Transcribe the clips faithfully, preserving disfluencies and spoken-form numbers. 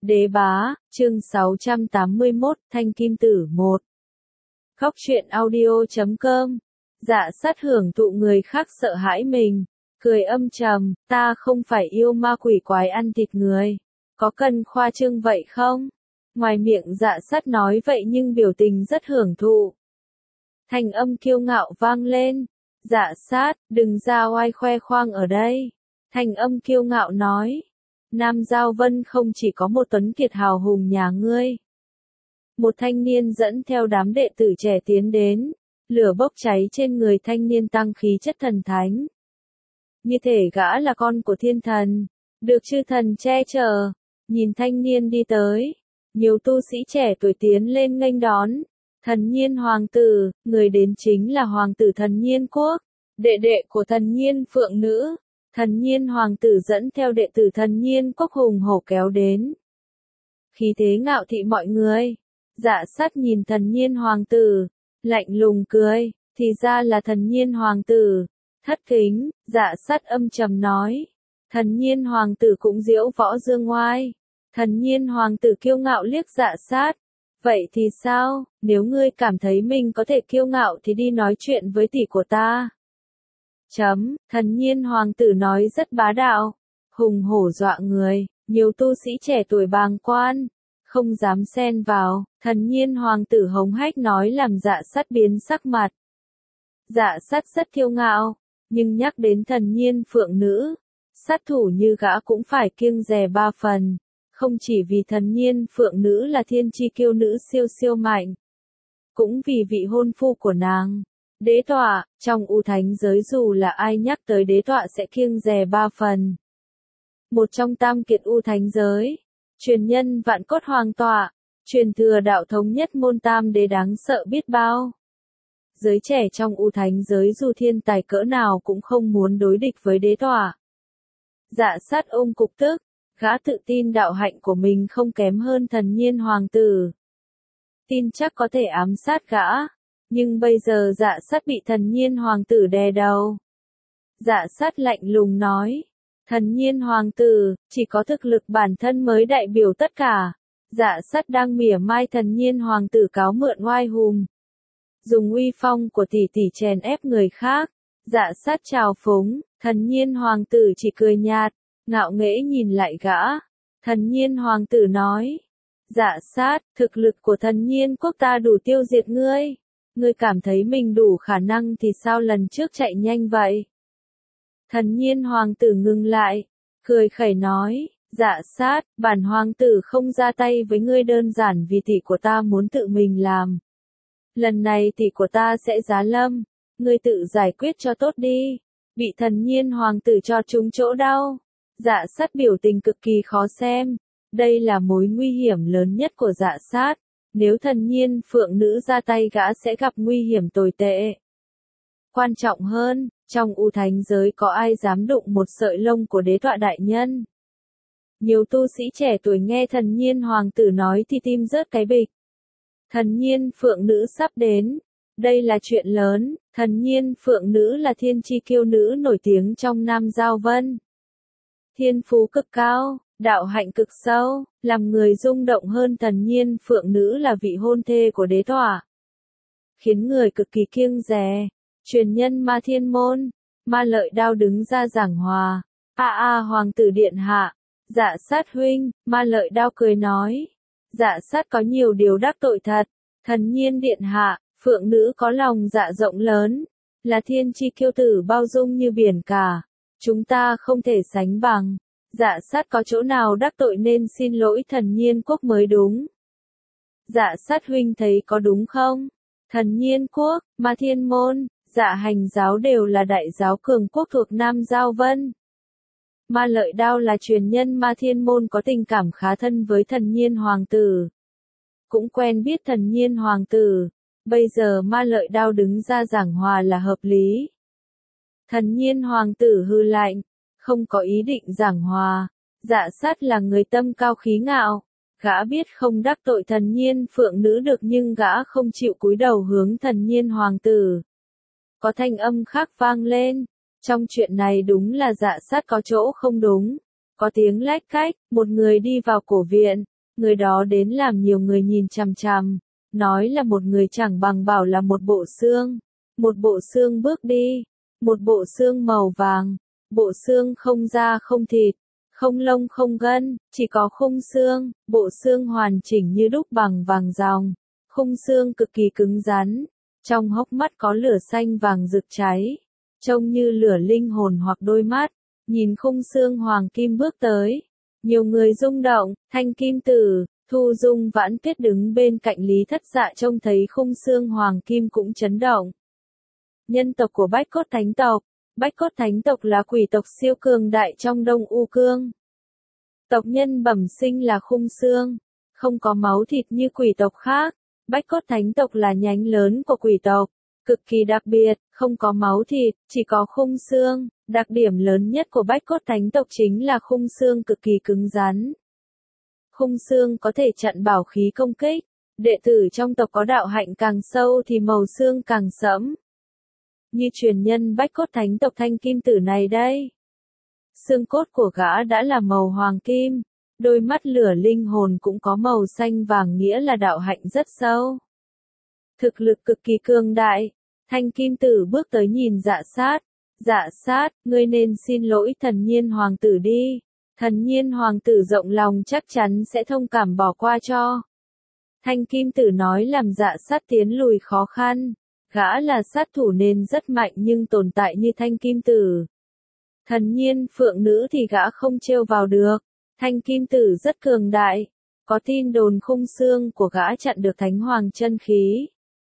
Đế bá, chương sáu trăm tám mươi mốt, Thanh Kim Tử một. Khóc chuyện audio chấm com. Dạ sát hưởng thụ người khác sợ hãi mình, cười âm trầm, ta không phải yêu ma quỷ quái ăn thịt người. Có cần khoa trương vậy không? Ngoài miệng dạ sát nói vậy nhưng biểu tình rất hưởng thụ. Thanh âm kiêu ngạo vang lên. Dạ sát, đừng ra oai khoe khoang ở đây. Thanh âm kiêu ngạo nói. Nam Giao Vân không chỉ có một tuấn kiệt hào hùng nhà ngươi. Một thanh niên dẫn theo đám đệ tử trẻ tiến đến, lửa bốc cháy trên người thanh niên tăng khí chất thần thánh. Như thể gã là con của thiên thần, được chư thần che chở. Nhìn thanh niên đi tới, nhiều tu sĩ trẻ tuổi tiến lên nghênh đón. Thần Nhiên hoàng tử, người đến chính là hoàng tử Thần Nhiên quốc, đệ đệ của Thần Nhiên phượng nữ. Thần Nhiên hoàng tử dẫn theo đệ tử Thần Nhiên quốc hùng hổ kéo đến. Khí thế ngạo thị mọi người. Dạ sát nhìn Thần Nhiên hoàng tử, lạnh lùng cười, thì ra là Thần Nhiên hoàng tử. Thất kính, dạ sát âm trầm nói. Thần Nhiên hoàng tử cũng diễu võ dương ngoai. Thần Nhiên hoàng tử kiêu ngạo liếc dạ sát. Vậy thì sao, nếu ngươi cảm thấy mình có thể kiêu ngạo thì đi nói chuyện với tỷ của ta. Chấm, Thần Nhiên hoàng tử nói rất bá đạo, hùng hổ dọa người, nhiều tu sĩ trẻ tuổi bàng quan, không dám xen vào. Thần Nhiên hoàng tử hống hách nói làm dạ sát biến sắc mặt. Dạ sát rất kiêu ngạo, nhưng nhắc đến Thần Nhiên phượng nữ, sát thủ như gã cũng phải kiêng dè ba phần, không chỉ vì Thần Nhiên phượng nữ là thiên chi kiêu nữ siêu siêu mạnh, cũng vì vị hôn phu của nàng. Đế tọa, trong U Thánh giới dù là ai nhắc tới đế tọa sẽ kiêng dè ba phần. Một trong tam kiệt U Thánh giới, truyền nhân vạn cốt hoàng tọa, truyền thừa đạo thống nhất môn tam đế đáng sợ biết bao. Giới trẻ trong U Thánh giới dù thiên tài cỡ nào cũng không muốn đối địch với đế tọa. Dạ sát ôm cục tức, gã tự tin đạo hạnh của mình không kém hơn Thần Nhiên hoàng tử. Tin chắc có thể ám sát gã. Nhưng bây giờ dạ sát bị Thần Nhiên hoàng tử đè đầu. Dạ sát lạnh lùng nói. Thần Nhiên hoàng tử, chỉ có thực lực bản thân mới đại biểu tất cả. Dạ sát đang mỉa mai Thần Nhiên hoàng tử cáo mượn oai hùng. Dùng uy phong của tỷ tỷ chèn ép người khác. Dạ sát trào phúng, Thần Nhiên hoàng tử chỉ cười nhạt, ngạo nghễ nhìn lại gã. Thần Nhiên hoàng tử nói. Dạ sát, thực lực của Thần Nhiên quốc ta đủ tiêu diệt ngươi. Ngươi cảm thấy mình đủ khả năng thì sao lần trước chạy nhanh vậy? Thần Nhiên hoàng tử ngừng lại, cười khẩy nói, dạ sát, bản hoàng tử không ra tay với ngươi đơn giản vì tỷ của ta muốn tự mình làm. Lần này tỷ của ta sẽ giá lâm, ngươi tự giải quyết cho tốt đi. Bị Thần Nhiên hoàng tử cho trúng chỗ đau. Dạ sát biểu tình cực kỳ khó xem. Đây là mối nguy hiểm lớn nhất của dạ sát. Nếu Thần Nhiên phượng nữ ra tay gã sẽ gặp nguy hiểm tồi tệ. Quan trọng hơn, trong U Thánh giới có ai dám đụng một sợi lông của đế tọa đại nhân. Nhiều tu sĩ trẻ tuổi nghe Thần Nhiên hoàng tử nói thì tim rớt cái bịch. Thần Nhiên phượng nữ sắp đến. Đây là chuyện lớn, Thần Nhiên phượng nữ là thiên chi kiêu nữ nổi tiếng trong Nam Giao Vân. Thiên phú cực cao. Đạo hạnh cực sâu, làm người rung động hơn Thần Nhiên phượng nữ là vị hôn thê của đế tọa. Khiến người cực kỳ kiêng dè. Truyền nhân Ma Thiên môn, Ma Lợi Đao đứng ra giảng hòa. A a hoàng tử điện hạ, dạ sát huynh, Ma Lợi Đao cười nói. Dạ sát có nhiều điều đắc tội thật. Thần Nhiên điện hạ, phượng nữ có lòng dạ rộng lớn, là thiên chi kiêu tử bao dung như biển cả. Chúng ta không thể sánh bằng. Dạ sát có chỗ nào đắc tội nên xin lỗi Thần Nhiên quốc mới đúng. Dạ sát huynh thấy có đúng không? Thần Nhiên quốc, Ma Thiên môn, Dạ hành giáo đều là đại giáo cường quốc thuộc Nam Giao Vân. Ma Lợi Đao là truyền nhân Ma Thiên môn có tình cảm khá thân với Thần Nhiên hoàng tử. Cũng quen biết Thần Nhiên hoàng tử. Bây giờ Ma Lợi Đao đứng ra giảng hòa là hợp lý. Thần Nhiên hoàng tử hừ lạnh. Không có ý định giảng hòa. Dạ sát là người tâm cao khí ngạo. Gã biết không đắc tội Thần Nhiên phượng nữ được nhưng gã không chịu cúi đầu hướng Thần Nhiên hoàng tử. Có thanh âm khác vang lên. Trong chuyện này đúng là dạ sát có chỗ không đúng. Có tiếng lách cách, một người đi vào cổ viện. Người đó đến làm nhiều người nhìn chằm chằm, nói là một người chẳng bằng bảo là một bộ xương. Một bộ xương bước đi, một bộ xương màu vàng, bộ xương không da không thịt, không lông không gân, chỉ có khung xương, bộ xương hoàn chỉnh như đúc bằng vàng ròng, khung xương cực kỳ cứng rắn, trong hốc mắt có lửa xanh vàng rực cháy, trông như lửa linh hồn hoặc đôi mắt, nhìn khung xương hoàng kim bước tới. Nhiều người rung động, Thanh Kim Tử, Thu Dung Vãn Tuyết đứng bên cạnh Lý Thất Dạ trông thấy khung xương hoàng kim cũng chấn động. Nhân tộc của Bách Cốt Thánh tộc. Bách Cốt Thánh tộc là quỷ tộc siêu cường đại trong Đông U Cương. Tộc nhân bẩm sinh là khung xương, không có máu thịt như quỷ tộc khác. Bách Cốt Thánh tộc là nhánh lớn của quỷ tộc, cực kỳ đặc biệt, không có máu thịt, chỉ có khung xương. Đặc điểm lớn nhất của Bách Cốt Thánh tộc chính là khung xương cực kỳ cứng rắn. Khung xương có thể chặn bảo khí công kích. Đệ tử trong tộc có đạo hạnh càng sâu thì màu xương càng sẫm. Như truyền nhân Bách Cốt Thánh tộc Thanh Kim Tử này đây. Xương cốt của gã đã là màu hoàng kim, đôi mắt lửa linh hồn cũng có màu xanh vàng, nghĩa là đạo hạnh rất sâu. Thực lực cực kỳ cường đại. Thanh Kim Tử bước tới nhìn Dạ Sát. Dạ Sát, ngươi nên xin lỗi Thần Nhiên Hoàng tử đi. Thần Nhiên Hoàng tử rộng lòng chắc chắn sẽ thông cảm bỏ qua cho. Thanh Kim Tử nói làm Dạ Sát tiến lùi khó khăn. Gã là sát thủ nên rất mạnh nhưng tồn tại như Thanh Kim Tử. Thần Nhiên Phượng Nữ thì gã không trêu vào được. Thanh Kim Tử rất cường đại. Có tin đồn khung xương của gã chặn được Thánh Hoàng chân khí.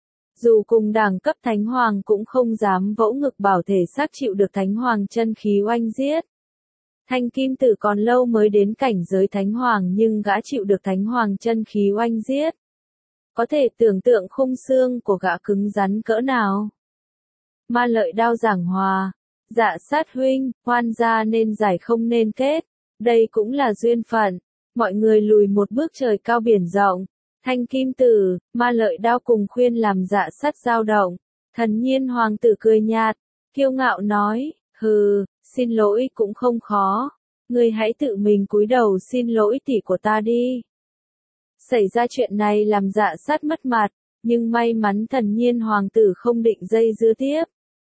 Dù cùng đẳng cấp Thánh Hoàng cũng không dám vỗ ngực bảo thể xác chịu được Thánh Hoàng chân khí oanh giết. Thanh Kim Tử còn lâu mới đến cảnh giới Thánh Hoàng nhưng gã chịu được Thánh Hoàng chân khí oanh giết. Có thể tưởng tượng khung xương của gã cứng rắn cỡ nào. Ma Lợi Đao giảng hòa. Dạ Sát huynh, hoan gia nên giải không nên kết. Đây cũng là duyên phận. Mọi người lùi một bước, trời cao biển rộng. Thanh Kim Tử, Ma Lợi Đao cùng khuyên làm Dạ Sát dao động. Thần Nhiên Hoàng tử cười nhạt, kiêu ngạo nói, hừ, xin lỗi cũng không khó. Ngươi hãy tự mình cúi đầu xin lỗi tỷ của ta đi. Xảy ra chuyện này làm Dạ Sát mất mặt, nhưng may mắn Thần Nhiên Hoàng tử không định dây dưa tiếp.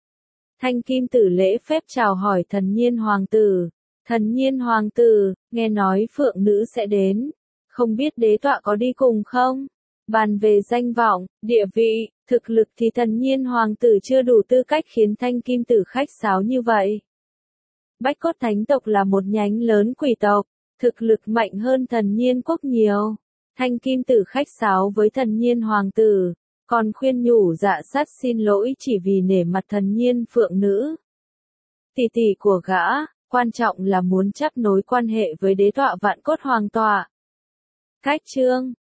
Thanh Kim Tử lễ phép chào hỏi Thần Nhiên Hoàng tử. Thần Nhiên Hoàng tử, nghe nói Phượng Nữ sẽ đến. Không biết đế tọa có đi cùng không? Bàn về danh vọng, địa vị, thực lực thì Thần Nhiên Hoàng tử chưa đủ tư cách khiến Thanh Kim Tử khách sáo như vậy. Bách Cốt Thánh tộc là một nhánh lớn quỷ tộc, thực lực mạnh hơn Thần Nhiên quốc nhiều. Thanh Kim Tử khách sáo với Thần Nhiên Hoàng tử, còn khuyên nhủ Dạ Sát xin lỗi chỉ vì nể mặt Thần Nhiên Phượng Nữ. Tỷ tỷ của gã, quan trọng là muốn chấp nối quan hệ với đế tọa Vạn Cốt Hoàng tọa. Cách chương